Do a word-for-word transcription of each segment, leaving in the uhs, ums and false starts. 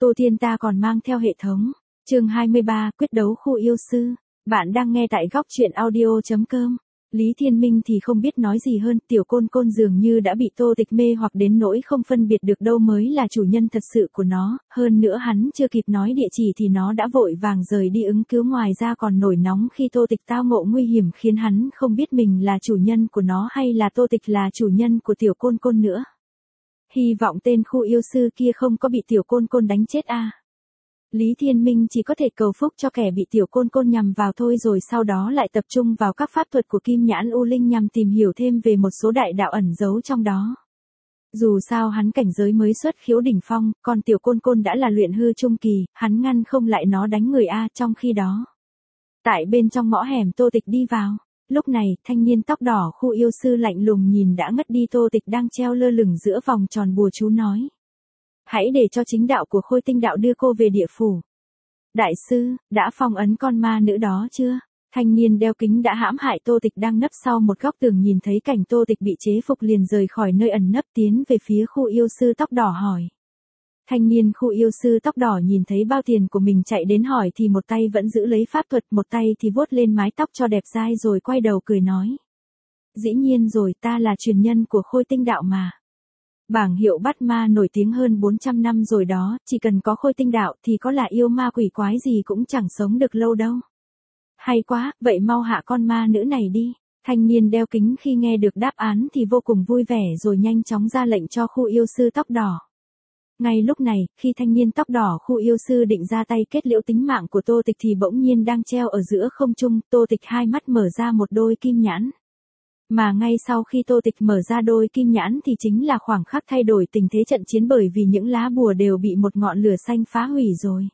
Tô Thiên ta còn mang theo hệ thống. Chương hai mươi ba, quyết đấu khu yêu sư. Bạn đang nghe tại góc truyện audio chấm com. Lý Thiên Minh thì không biết nói gì hơn, tiểu côn côn dường như đã bị Tô Tịch mê hoặc đến nỗi không phân biệt được đâu mới là chủ nhân thật sự của nó, hơn nữa hắn chưa kịp nói địa chỉ thì nó đã vội vàng rời đi ứng cứu, ngoài ra còn nổi nóng khi Tô Tịch tao ngộ nguy hiểm khiến hắn không biết mình là chủ nhân của nó hay là Tô Tịch là chủ nhân của tiểu côn côn nữa. Hy vọng tên khu yêu sư kia không có bị tiểu côn côn đánh chết a. Lý Thiên Minh chỉ có thể cầu phúc cho kẻ bị tiểu côn côn nhằm vào thôi, rồi sau đó lại tập trung vào các pháp thuật của Kim Nhãn U Linh nhằm tìm hiểu thêm về một số đại đạo ẩn giấu trong đó. Dù sao hắn cảnh giới mới xuất khiếu đỉnh phong, còn tiểu côn côn đã là luyện hư trung kỳ, hắn ngăn không lại nó đánh người a. Trong khi đó, tại bên trong ngõ hẻm Tô Tịch đi vào. Lúc này, thanh niên tóc đỏ khu yêu sư lạnh lùng nhìn đã ngất đi Tô Tịch đang treo lơ lửng giữa vòng tròn bùa chú nói. Hãy để cho chính đạo của Khôi Tinh đạo đưa cô về địa phủ. Đại sư, đã phong ấn con ma nữ đó chưa? Thanh niên đeo kính đã hãm hại Tô Tịch đang nấp sau một góc tường nhìn thấy cảnh Tô Tịch bị chế phục liền rời khỏi nơi ẩn nấp tiến về phía khu yêu sư tóc đỏ hỏi. Thanh niên khu yêu sư tóc đỏ nhìn thấy bao tiền của mình chạy đến hỏi thì một tay vẫn giữ lấy pháp thuật, một tay thì vuốt lên mái tóc cho đẹp dai rồi quay đầu cười nói. Dĩ nhiên rồi, ta là truyền nhân của Khôi Tinh đạo mà. Bảng hiệu bắt ma nổi tiếng hơn bốn trăm năm rồi đó, chỉ cần có Khôi Tinh đạo thì có là yêu ma quỷ quái gì cũng chẳng sống được lâu đâu. Hay quá, vậy mau hạ con ma nữ này đi. Thanh niên đeo kính khi nghe được đáp án thì vô cùng vui vẻ rồi nhanh chóng ra lệnh cho khu yêu sư tóc đỏ. Ngay lúc này, khi thanh niên tóc đỏ khu yêu sư định ra tay kết liễu tính mạng của Tô Tịch thì bỗng nhiên đang treo ở giữa không trung, Tô Tịch hai mắt mở ra một đôi kim nhãn. Mà ngay sau khi Tô Tịch mở ra đôi kim nhãn thì chính là khoảng khắc thay đổi tình thế trận chiến, bởi vì những lá bùa đều bị một ngọn lửa xanh phá hủy rồi.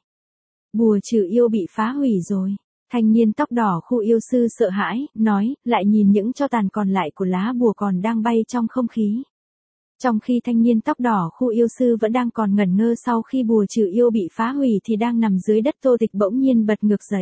Bùa trừ yêu bị phá hủy rồi. Thanh niên tóc đỏ khu yêu sư sợ hãi, nói, lại nhìn những tro tàn còn lại của lá bùa còn đang bay trong không khí. Trong khi thanh niên tóc đỏ khu yêu sư vẫn đang còn ngẩn ngơ sau khi bùa trừ yêu bị phá hủy thì đang nằm dưới đất Tô Tịch bỗng nhiên bật ngược dậy.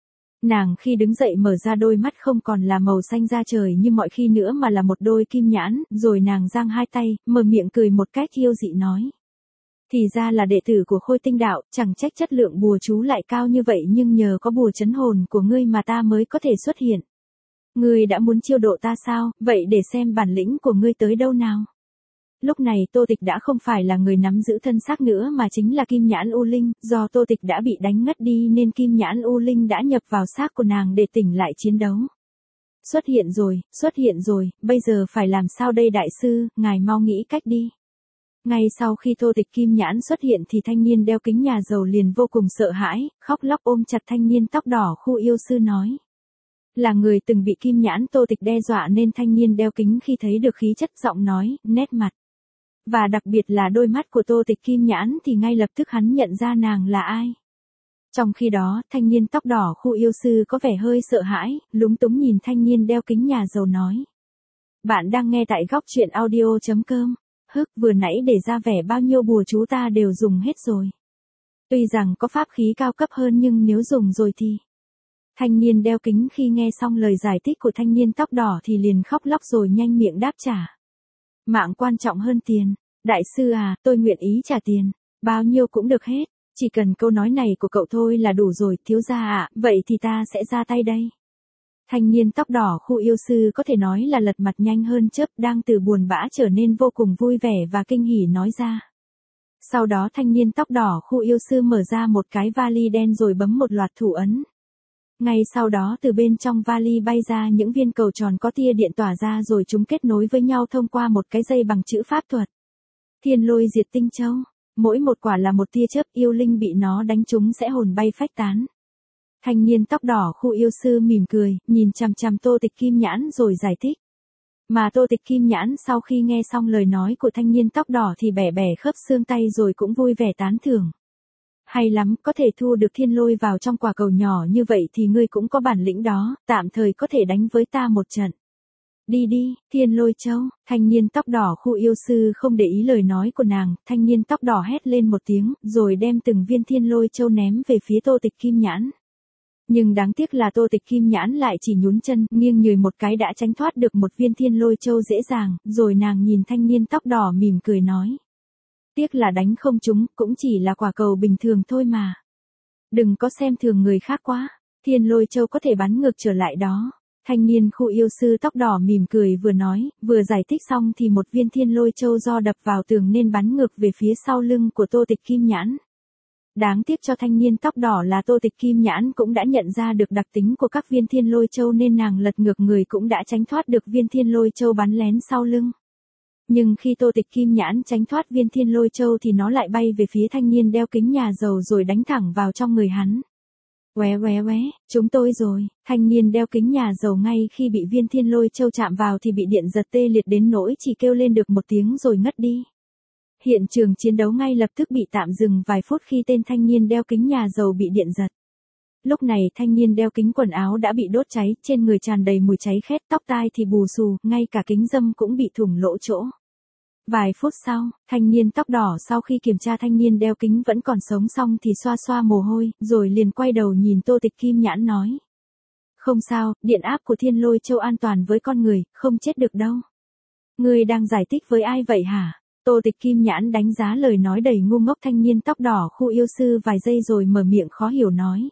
Nàng khi đứng dậy mở ra đôi mắt không còn là màu xanh da trời như mọi khi nữa mà là một đôi kim nhãn, rồi nàng giang hai tay, mở miệng cười một cách yêu dị nói. Thì ra là đệ tử của Khôi Tinh đạo, chẳng trách chất lượng bùa chú lại cao như vậy, nhưng nhờ có bùa trấn hồn của ngươi mà ta mới có thể xuất hiện. Ngươi đã muốn chiêu độ ta sao, vậy để xem bản lĩnh của ngươi tới đâu nào. Lúc này Tô Tịch đã không phải là người nắm giữ thân xác nữa mà chính là Kim Nhãn U Linh, do Tô Tịch đã bị đánh ngất đi nên Kim Nhãn U Linh đã nhập vào xác của nàng để tỉnh lại chiến đấu. Xuất hiện rồi, xuất hiện rồi, bây giờ phải làm sao đây đại sư, ngài mau nghĩ cách đi. Ngay sau khi Tô Tịch Kim Nhãn xuất hiện thì thanh niên đeo kính nhà giàu liền vô cùng sợ hãi, khóc lóc ôm chặt thanh niên tóc đỏ khu yêu sư nói. Là người từng bị Kim Nhãn Tô Tịch đe dọa nên thanh niên đeo kính khi thấy được khí chất giọng nói, nét mặt. Và đặc biệt là đôi mắt của Tô Tịch Kim Nhãn thì ngay lập tức hắn nhận ra nàng là ai. Trong khi đó, thanh niên tóc đỏ khu yêu sư có vẻ hơi sợ hãi, lúng túng nhìn thanh niên đeo kính nhà giàu nói. Bạn đang nghe tại góc truyện audio chấm com. Hức, vừa nãy để ra vẻ bao nhiêu bùa chú ta đều dùng hết rồi. Tuy rằng có pháp khí cao cấp hơn nhưng nếu dùng rồi thì... Thanh niên đeo kính khi nghe xong lời giải thích của thanh niên tóc đỏ thì liền khóc lóc rồi nhanh miệng đáp trả. Mạng quan trọng hơn tiền. Đại sư à, tôi nguyện ý trả tiền. Bao nhiêu cũng được hết. Chỉ cần câu nói này của cậu thôi là đủ rồi, thiếu gia ạ, à, vậy thì ta sẽ ra tay đây. Thanh niên tóc đỏ khu yêu sư có thể nói là lật mặt nhanh hơn chớp, đang từ buồn bã trở nên vô cùng vui vẻ và kinh hỉ nói ra. Sau đó thanh niên tóc đỏ khu yêu sư mở ra một cái vali đen rồi bấm một loạt thủ ấn. Ngay sau đó từ bên trong vali bay ra những viên cầu tròn có tia điện tỏa ra rồi chúng kết nối với nhau thông qua một cái dây bằng chữ pháp thuật. Thiên lôi diệt tinh châu, mỗi một quả là một tia chớp, yêu linh bị nó đánh trúng sẽ hồn bay phách tán. Thanh niên tóc đỏ khu yêu sư mỉm cười, nhìn chằm chằm Tô Tịch Kim Nhãn rồi giải thích. Mà Tô Tịch Kim Nhãn sau khi nghe xong lời nói của thanh niên tóc đỏ thì bẻ bẻ khớp xương tay rồi cũng vui vẻ tán thưởng. Hay lắm, có thể thu được thiên lôi vào trong quả cầu nhỏ như vậy thì ngươi cũng có bản lĩnh đó, tạm thời có thể đánh với ta một trận. Đi đi, thiên lôi châu, thanh niên tóc đỏ khu yêu sư không để ý lời nói của nàng, thanh niên tóc đỏ hét lên một tiếng, rồi đem từng viên thiên lôi châu ném về phía Tô Tịch Kim Nhãn. Nhưng đáng tiếc là Tô Tịch Kim Nhãn lại chỉ nhún chân, nghiêng nhười một cái đã tránh thoát được một viên thiên lôi châu dễ dàng, rồi nàng nhìn thanh niên tóc đỏ mỉm cười nói. Tiếc là đánh không trúng, cũng chỉ là quả cầu bình thường thôi mà. Đừng có xem thường người khác quá, thiên lôi châu có thể bắn ngược trở lại đó. Thanh niên khu yêu sư tóc đỏ mỉm cười vừa nói, vừa giải thích xong thì một viên thiên lôi châu do đập vào tường nên bắn ngược về phía sau lưng của Tô Tịch Kim Nhãn. Đáng tiếc cho thanh niên tóc đỏ là Tô Tịch Kim Nhãn cũng đã nhận ra được đặc tính của các viên thiên lôi châu nên nàng lật ngược người cũng đã tránh thoát được viên thiên lôi châu bắn lén sau lưng. Nhưng khi Tô Tịch Kim Nhãn tránh thoát viên thiên lôi châu thì nó lại bay về phía thanh niên đeo kính nhà giàu rồi đánh thẳng vào trong người hắn. Oé oé oé, chúng tôi rồi, thanh niên đeo kính nhà giàu ngay khi bị viên thiên lôi châu chạm vào thì bị điện giật tê liệt đến nỗi chỉ kêu lên được một tiếng rồi ngất đi. Hiện trường chiến đấu ngay lập tức bị tạm dừng vài phút khi tên thanh niên đeo kính nhà giàu bị điện giật. Lúc này thanh niên đeo kính quần áo đã bị đốt cháy, trên người tràn đầy mùi cháy khét, tóc tai thì bù xù, ngay cả kính râm cũng bị thủng lỗ chỗ. Vài phút sau, thanh niên tóc đỏ sau khi kiểm tra thanh niên đeo kính vẫn còn sống xong thì xoa xoa mồ hôi, rồi liền quay đầu nhìn Tô Tịch Kim Nhãn nói. Không sao, điện áp của thiên lôi châu an toàn với con người, không chết được đâu. Ngươi đang giải thích với ai vậy hả? Tô Tịch Kim Nhãn đánh giá lời nói đầy ngu ngốc thanh niên tóc đỏ khu yêu sư vài giây rồi mở miệng khó hiểu nói.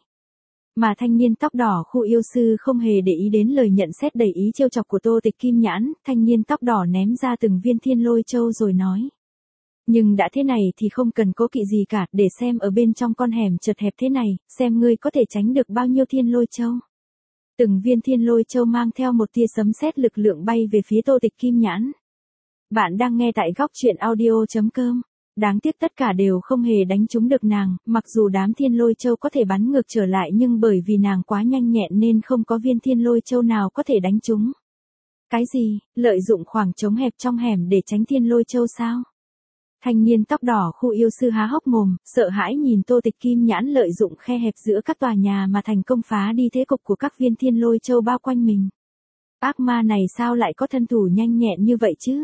Mà thanh niên tóc đỏ khu yêu sư không hề để ý đến lời nhận xét đầy ý trêu chọc của Tô Tịch Kim Nhãn, thanh niên tóc đỏ ném ra từng viên thiên lôi châu rồi nói. Nhưng đã thế này thì không cần cố kỵ gì cả, để xem ở bên trong con hẻm chật hẹp thế này, xem ngươi có thể tránh được bao nhiêu thiên lôi châu. Từng viên thiên lôi châu mang theo một tia sấm sét lực lượng bay về phía Tô Tịch Kim Nhãn. Bạn đang nghe tại góc truyện audio chấm com. Đáng tiếc tất cả đều không hề đánh trúng được nàng, mặc dù đám thiên lôi châu có thể bắn ngược trở lại nhưng bởi vì nàng quá nhanh nhẹn nên không có viên thiên lôi châu nào có thể đánh trúng. Cái gì, lợi dụng khoảng trống hẹp trong hẻm để tránh thiên lôi châu sao? Thanh niên tóc đỏ khu yêu sư há hốc mồm, sợ hãi nhìn Tô Tịch Kim Nhãn lợi dụng khe hẹp giữa các tòa nhà mà thành công phá đi thế cục của các viên thiên lôi châu bao quanh mình. Ác ma này sao lại có thân thủ nhanh nhẹn như vậy chứ?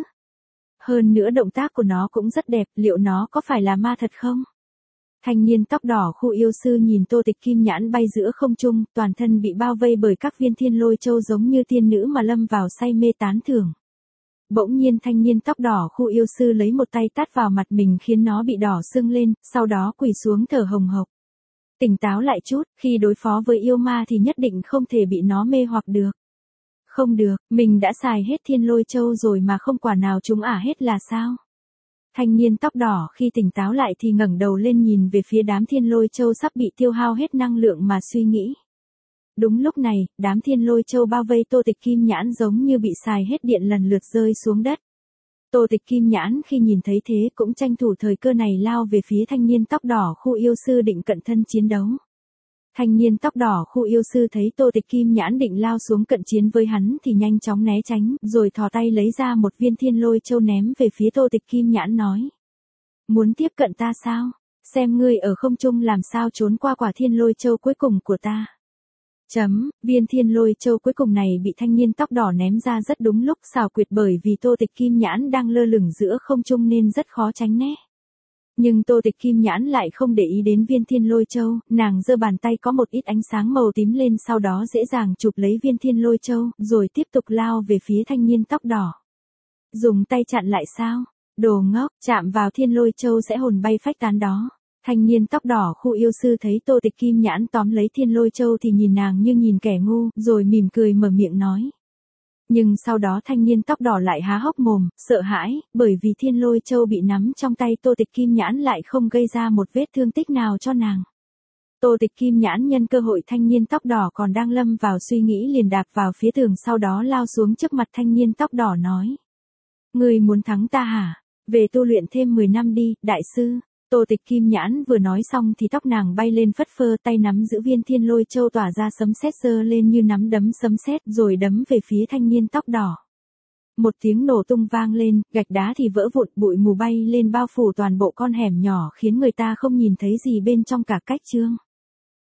Hơn nữa động tác của nó cũng rất đẹp, liệu nó có phải là ma thật không? Thanh niên tóc đỏ khu yêu sư nhìn Tô Tịch Kim Nhãn bay giữa không trung, toàn thân bị bao vây bởi các viên thiên lôi châu giống như tiên nữ mà lâm vào say mê tán thưởng. Bỗng nhiên thanh niên tóc đỏ khu yêu sư lấy một tay tát vào mặt mình khiến nó bị đỏ sưng lên, sau đó quỳ xuống thở hồng hộc. Tỉnh táo lại chút, khi đối phó với yêu ma thì nhất định không thể bị nó mê hoặc được. Không được, mình đã xài hết thiên lôi châu rồi mà không quả nào chúng ả hết là sao? Thanh niên tóc đỏ khi tỉnh táo lại thì ngẩng đầu lên nhìn về phía đám thiên lôi châu sắp bị tiêu hao hết năng lượng mà suy nghĩ. Đúng lúc này, đám thiên lôi châu bao vây Tô Tịch Kim Nhãn giống như bị xài hết điện lần lượt rơi xuống đất. Tô Tịch Kim Nhãn khi nhìn thấy thế cũng tranh thủ thời cơ này lao về phía thanh niên tóc đỏ khu yêu sư định cận thân chiến đấu. Thanh niên tóc đỏ khu yêu sư thấy Tô Tịch Kim Nhãn định lao xuống cận chiến với hắn thì nhanh chóng né tránh, rồi thò tay lấy ra một viên thiên lôi châu ném về phía Tô Tịch Kim Nhãn nói. Muốn tiếp cận ta sao? Xem ngươi ở không trung làm sao trốn qua quả thiên lôi châu cuối cùng của ta. Chấm, viên thiên lôi châu cuối cùng này bị thanh niên tóc đỏ ném ra rất đúng lúc xảo quyệt bởi vì Tô Tịch Kim Nhãn đang lơ lửng giữa không trung nên rất khó tránh né. Nhưng Tô Tịch Kim Nhãn lại không để ý đến viên thiên lôi châu, nàng giơ bàn tay có một ít ánh sáng màu tím lên sau đó dễ dàng chụp lấy viên thiên lôi châu, rồi tiếp tục lao về phía thanh niên tóc đỏ. Dùng tay chặn lại sao? Đồ ngốc, chạm vào thiên lôi châu sẽ hồn bay phách tán đó. Thanh niên tóc đỏ khu yêu sư thấy Tô Tịch Kim Nhãn tóm lấy thiên lôi châu thì nhìn nàng như nhìn kẻ ngu, rồi mỉm cười mở miệng nói. Nhưng sau đó thanh niên tóc đỏ lại há hốc mồm, sợ hãi, bởi vì thiên lôi châu bị nắm trong tay Tô Tịch Kim Nhãn lại không gây ra một vết thương tích nào cho nàng. Tô Tịch Kim Nhãn nhân cơ hội thanh niên tóc đỏ còn đang lâm vào suy nghĩ liền đạp vào phía tường sau đó lao xuống trước mặt thanh niên tóc đỏ nói. Ngươi muốn thắng ta hả? Về tu luyện thêm mười năm đi, đại sư. Tô Tịch Kim Nhãn vừa nói xong thì tóc nàng bay lên phất phơ, tay nắm giữ viên thiên lôi châu tỏa ra sấm sét giơ lên như nắm đấm sấm sét rồi đấm về phía thanh niên tóc đỏ. Một tiếng nổ tung vang lên, gạch đá thì vỡ vụn, bụi mù bay lên bao phủ toàn bộ con hẻm nhỏ khiến người ta không nhìn thấy gì bên trong cả cách chương.